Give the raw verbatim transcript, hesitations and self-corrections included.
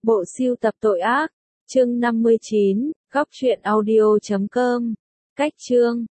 Bộ sưu tập tội ác, chương năm mươi chín, góc truyện audio chấm com. Cách chương